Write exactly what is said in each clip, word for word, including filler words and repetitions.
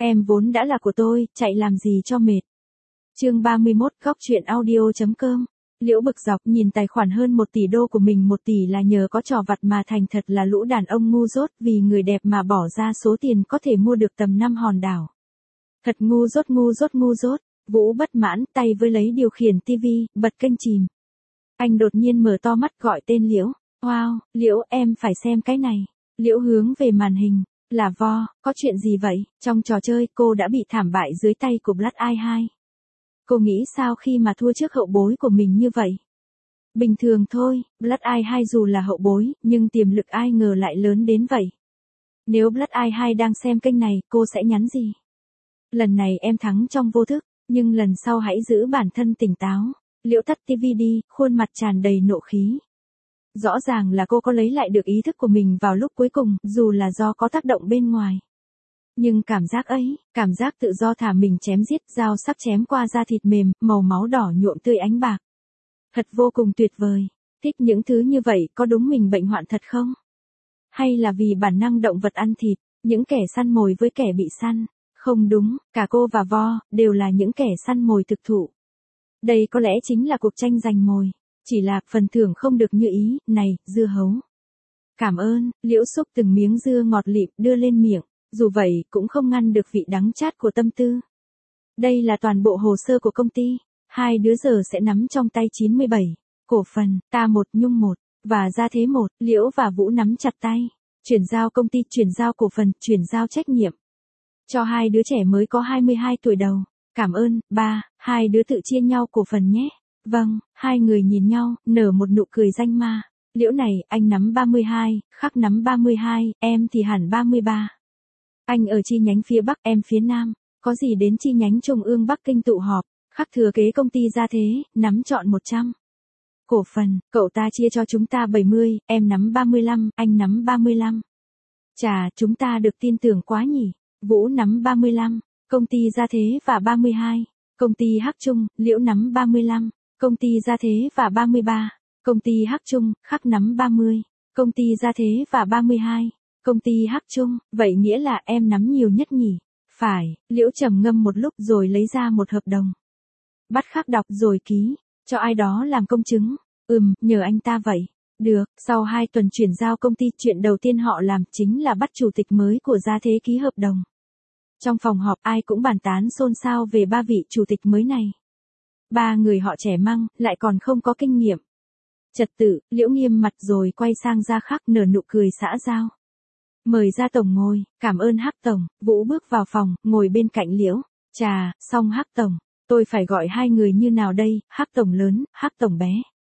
Em vốn đã là của tôi, chạy làm gì cho mệt. Chương ba mươi mốt, góc truyện audio.com. Liễu bực dọc nhìn tài khoản hơn một tỷ đô của mình, một tỷ là nhờ có trò vặt mà thành thật là lũ đàn ông ngu dốt, vì người đẹp mà bỏ ra số tiền có thể mua được tầm năm hòn đảo. Thật ngu dốt ngu dốt ngu dốt. Vũ bất mãn, tay với lấy điều khiển tivi, bật kênh chìm. Anh đột nhiên mở to mắt gọi tên Liễu. Wow, Liễu, em phải xem cái này. Liễu hướng về màn hình. Là Vo, có chuyện gì vậy? Trong trò chơi, cô đã bị thảm bại dưới tay của Blood Eye hai. Cô nghĩ sao khi mà thua trước hậu bối của mình như vậy? Bình thường thôi, Blood Eye hai dù là hậu bối, nhưng tiềm lực ai ngờ lại lớn đến vậy. Nếu Blood Eye hai đang xem kênh này, cô sẽ nhắn gì? Lần này em thắng trong vô thức, nhưng lần sau hãy giữ bản thân tỉnh táo. Liễu tắt tivi đi, khuôn mặt tràn đầy nộ khí. Rõ ràng là cô có lấy lại được ý thức của mình vào lúc cuối cùng, dù là do có tác động bên ngoài. Nhưng cảm giác ấy, cảm giác tự do thả mình chém giết, dao sắc chém qua da thịt mềm, màu máu đỏ nhuộm tươi ánh bạc. Thật vô cùng tuyệt vời. Thích những thứ như vậy, có đúng mình bệnh hoạn thật không? Hay là vì bản năng động vật ăn thịt, những kẻ săn mồi với kẻ bị săn? Không đúng, cả cô và Vo, đều là những kẻ săn mồi thực thụ. Đây có lẽ chính là cuộc tranh giành mồi. Chỉ là, phần thưởng không được như ý, này, dưa hấu. Cảm ơn, Liễu xúc từng miếng dưa ngọt lịm đưa lên miệng, dù vậy, cũng không ngăn được vị đắng chát của tâm tư. Đây là toàn bộ hồ sơ của công ty, hai đứa giờ sẽ nắm trong tay chín mươi bảy, cổ phần, ta một nhung một, và gia thế một, Liễu và Vũ nắm chặt tay, chuyển giao công ty, chuyển giao cổ phần, chuyển giao trách nhiệm. Cho hai đứa trẻ mới có hai mươi hai tuổi đầu, cảm ơn, ba, hai đứa tự chia nhau cổ phần nhé. Vâng, hai người nhìn nhau, nở một nụ cười danh ma. Liễu này, anh nắm ba mươi hai, Khắc nắm ba mươi hai, em thì hẳn ba mươi ba. Anh ở chi nhánh phía Bắc, em phía Nam. Có gì đến chi nhánh Trung ương Bắc Kinh tụ họp. Khắc thừa kế công ty gia thế, nắm trọn một trăm. Cổ phần, cậu ta chia cho chúng ta bảy mươi, em nắm ba mươi lăm, anh nắm ba mươi lăm. Chà, chúng ta được tin tưởng quá nhỉ. Vũ nắm ba mươi lăm, công ty gia thế và ba mươi hai. Công ty Hắc Trung, Liễu nắm ba mươi lăm. Công ty gia thế và ba mươi ba, công ty Hắc Trung, Khắc nắm ba mươi, công ty gia thế và ba mươi hai, công ty Hắc Trung, vậy nghĩa là em nắm nhiều nhất nhỉ? Phải, Liễu trầm ngâm một lúc rồi lấy ra một hợp đồng. Bắt Khắc đọc rồi ký, cho ai đó làm công chứng. Ừm, nhờ anh ta vậy. Được, sau hai tuần chuyển giao công ty, chuyện đầu tiên họ làm chính là bắt chủ tịch mới của gia thế ký hợp đồng. Trong phòng họp ai cũng bàn tán xôn xao về ba vị chủ tịch mới này. Ba người họ trẻ măng, lại còn không có kinh nghiệm. Trật tự, Liễu nghiêm mặt rồi quay sang Gia Khắc nở nụ cười xã giao. Mời Gia Tổng ngồi, cảm ơn Hắc Tổng. Vũ bước vào phòng, ngồi bên cạnh Liễu. Chà, xong Hắc Tổng, tôi phải gọi hai người như nào đây, Hắc Tổng lớn, Hắc Tổng bé.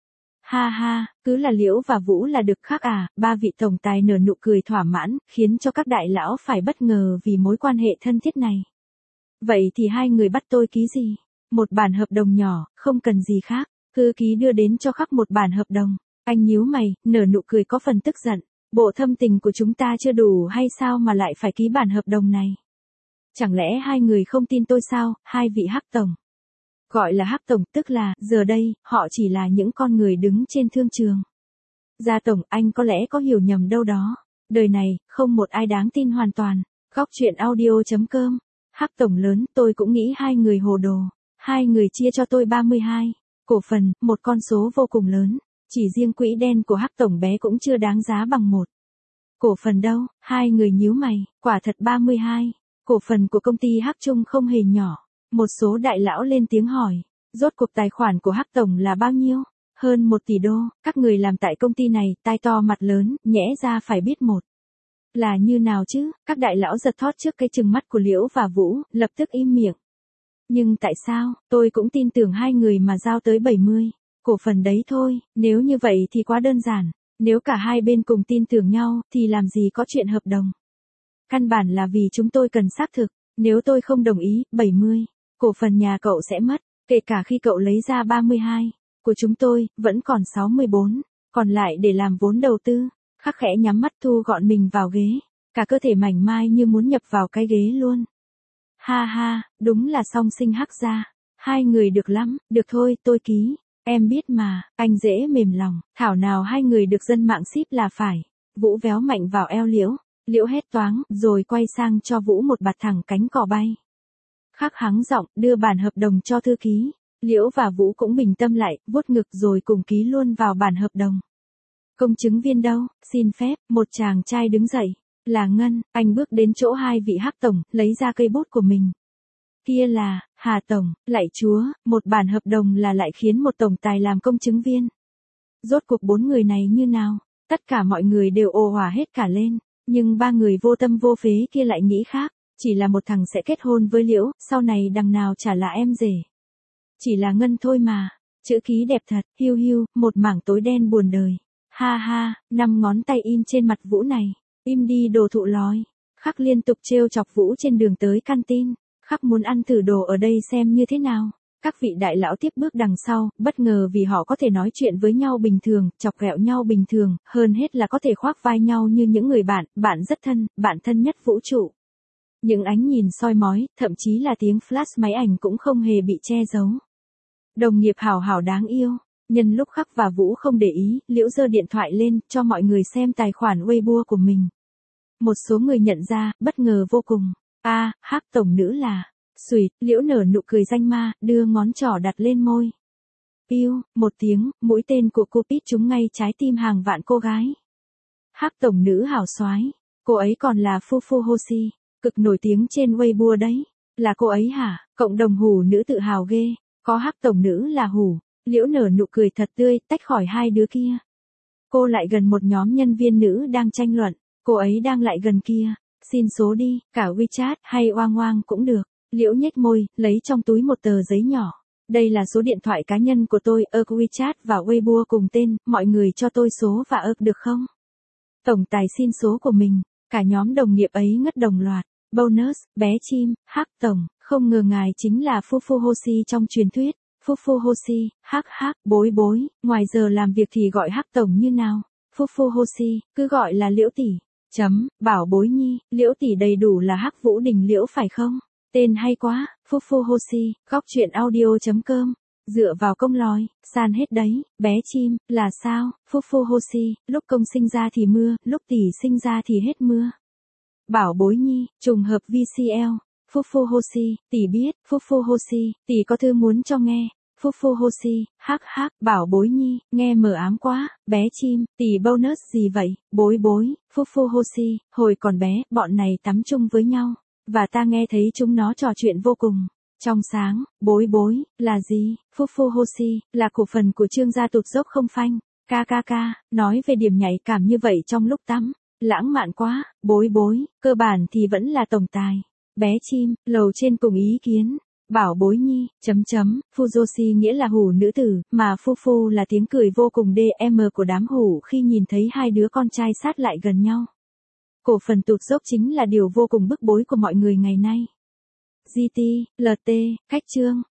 Ha ha, cứ là Liễu và Vũ là được Khắc à, ba vị tổng tài nở nụ cười thỏa mãn, khiến cho các đại lão phải bất ngờ vì mối quan hệ thân thiết này. Vậy thì hai người bắt tôi ký gì? Một bản hợp đồng nhỏ, không cần gì khác. Thư ký đưa đến cho Khắc một bản hợp đồng. Anh nhíu mày, nở nụ cười có phần tức giận. Bộ thâm tình của chúng ta chưa đủ hay sao mà lại phải ký bản hợp đồng này? Chẳng lẽ hai người không tin tôi sao, hai vị Hắc Tổng? Gọi là Hắc Tổng tức là, giờ đây, họ chỉ là những con người đứng trên thương trường. Gia Tổng, anh có lẽ có hiểu nhầm đâu đó. Đời này, không một ai đáng tin hoàn toàn. Góc truyện audio.com. Hắc Tổng lớn, tôi cũng nghĩ hai người hồ đồ. Hai người chia cho tôi ba mươi hai. Cổ phần, một con số vô cùng lớn. Chỉ riêng quỹ đen của Hắc Tổng bé cũng chưa đáng giá bằng một. Cổ phần đâu? Hai người nhíu mày, quả thật ba mươi hai. Cổ phần của công ty Hắc Trung không hề nhỏ. Một số đại lão lên tiếng hỏi. Rốt cuộc tài khoản của Hắc Tổng là bao nhiêu? Hơn một tỷ đô. Các người làm tại công ty này, tai to mặt lớn, nhẽ ra phải biết một. Là như nào chứ? Các đại lão giật thót trước cái trừng mắt của Liễu và Vũ, lập tức im miệng. Nhưng tại sao, tôi cũng tin tưởng hai người mà giao tới bảy mươi. Cổ phần đấy thôi, nếu như vậy thì quá đơn giản. Nếu cả hai bên cùng tin tưởng nhau, thì làm gì có chuyện hợp đồng. Căn bản là vì chúng tôi cần xác thực. Nếu tôi không đồng ý, bảy mươi. Cổ phần nhà cậu sẽ mất, kể cả khi cậu lấy ra ba mươi hai. Của chúng tôi, vẫn còn sáu mươi bốn. Còn lại để làm vốn đầu tư. Khắc khẽ nhắm mắt thu gọn mình vào ghế. Cả cơ thể mảnh mai như muốn nhập vào cái ghế luôn. Ha ha, đúng là song sinh Hắc gia. Hai người được lắm, được thôi, tôi ký. Em biết mà, anh dễ mềm lòng, thảo nào hai người được dân mạng ship là phải. Vũ véo mạnh vào eo Liễu. Liễu hét toáng, rồi quay sang cho Vũ một bạt thẳng cánh cò bay. Khắc hắng giọng, đưa bản hợp đồng cho thư ký. Liễu và Vũ cũng bình tâm lại, vuốt ngực rồi cùng ký luôn vào bản hợp đồng. Công chứng viên đâu, xin phép, một chàng trai đứng dậy. Là Ngân, anh bước đến chỗ hai vị Hắc tổng, lấy ra cây bút của mình. Kia là, Hà tổng, lạy chúa, một bản hợp đồng là lại khiến một tổng tài làm công chứng viên. Rốt cuộc bốn người này như nào? Tất cả mọi người đều ồ òa hết cả lên, nhưng ba người vô tâm vô phế kia lại nghĩ khác, chỉ là một thằng sẽ kết hôn với Liễu, sau này đằng nào chả là em rể. Chỉ là Ngân thôi mà, chữ ký đẹp thật, hiu hiu, một mảng tối đen buồn đời. Ha ha, năm ngón tay in trên mặt Vũ này, im đi đồ thụ lói. Khắc liên tục trêu chọc Vũ trên đường tới canteen, Khắc muốn ăn thử đồ ở đây xem như thế nào. Các vị đại lão tiếp bước đằng sau, bất ngờ vì họ có thể nói chuyện với nhau bình thường, chọc ghẹo nhau bình thường, hơn hết là có thể khoác vai nhau như những người bạn, bạn rất thân, bạn thân nhất vũ trụ. Những ánh nhìn soi mói, thậm chí là tiếng flash máy ảnh cũng không hề bị che giấu. Đồng nghiệp hảo hảo đáng yêu. Nhân lúc Khắc và Vũ không để ý, Liễu giơ điện thoại lên, cho mọi người xem tài khoản Weibo của mình. Một số người nhận ra, bất ngờ vô cùng. A, à, Hắc tổng nữ là... Xùyt, Liễu nở nụ cười danh ma, đưa ngón trỏ đặt lên môi. Piu, một tiếng, mũi tên của Cupid trúng ngay trái tim hàng vạn cô gái. Hắc tổng nữ hảo soái, cô ấy còn là Fufu Hoshi, cực nổi tiếng trên Weibo đấy. Là cô ấy hả? Cộng đồng hủ nữ tự hào ghê, có Hắc tổng nữ là hủ. Liễu nở nụ cười thật tươi, tách khỏi hai đứa kia. Cô lại gần một nhóm nhân viên nữ đang tranh luận, cô ấy đang lại gần kia. Xin số đi, cả WeChat hay oang oang cũng được. Liễu nhếch môi, lấy trong túi một tờ giấy nhỏ. Đây là số điện thoại cá nhân của tôi, ở WeChat và Weibo cùng tên, mọi người cho tôi số và ơ được không? Tổng tài xin số của mình, cả nhóm đồng nghiệp ấy ngất đồng loạt. Bonus, bé chim, Hắc tổng, không ngờ ngài chính là Fufu Hoshi trong truyền thuyết. Fufu Hoshi, hắc hắc, bối bối, ngoài giờ làm việc thì gọi Hắc tổng như nào? Fufu Hoshi, cứ gọi là Liễu tỷ. Chấm, bảo bối nhi, Liễu tỷ đầy đủ là Hắc Vũ Đình Liễu phải không? Tên hay quá, Fufu Hoshi, góc truyện audio chấm com. Dựa vào công lòi, san hết đấy, bé chim, là sao? Fufu Hoshi, lúc công sinh ra thì mưa, lúc tỷ sinh ra thì hết mưa. Bảo bối nhi, trùng hợp vê xê lờ. Fufu Hoshi, tỷ biết, Fufu Hoshi, tỷ có thư muốn cho nghe. Fufu Hoshi, hắc hắc, bảo bối nhi, nghe mờ ám quá, bé chim, tỷ bonus gì vậy, bối bối, Fufu Hoshi, hồi còn bé, bọn này tắm chung với nhau, và ta nghe thấy chúng nó trò chuyện vô cùng trong sáng, bối bối, là gì, Fufu Hoshi, là cổ phần của Trương gia tụt dốc không phanh, ca ca ca, nói về điểm nhạy cảm như vậy trong lúc tắm, lãng mạn quá, bối bối, cơ bản thì vẫn là tổng tài. Bé chim, lầu trên cùng ý kiến. Bảo bối nhi, chấm chấm, Fujoshi nghĩa là hủ nữ tử, mà Fufu là tiếng cười vô cùng đê em của đám hủ khi nhìn thấy hai đứa con trai sát lại gần nhau. Cổ phần tụt dốc chính là điều vô cùng bức bối của mọi người ngày nay. giê tê, lờ tê, cách chương.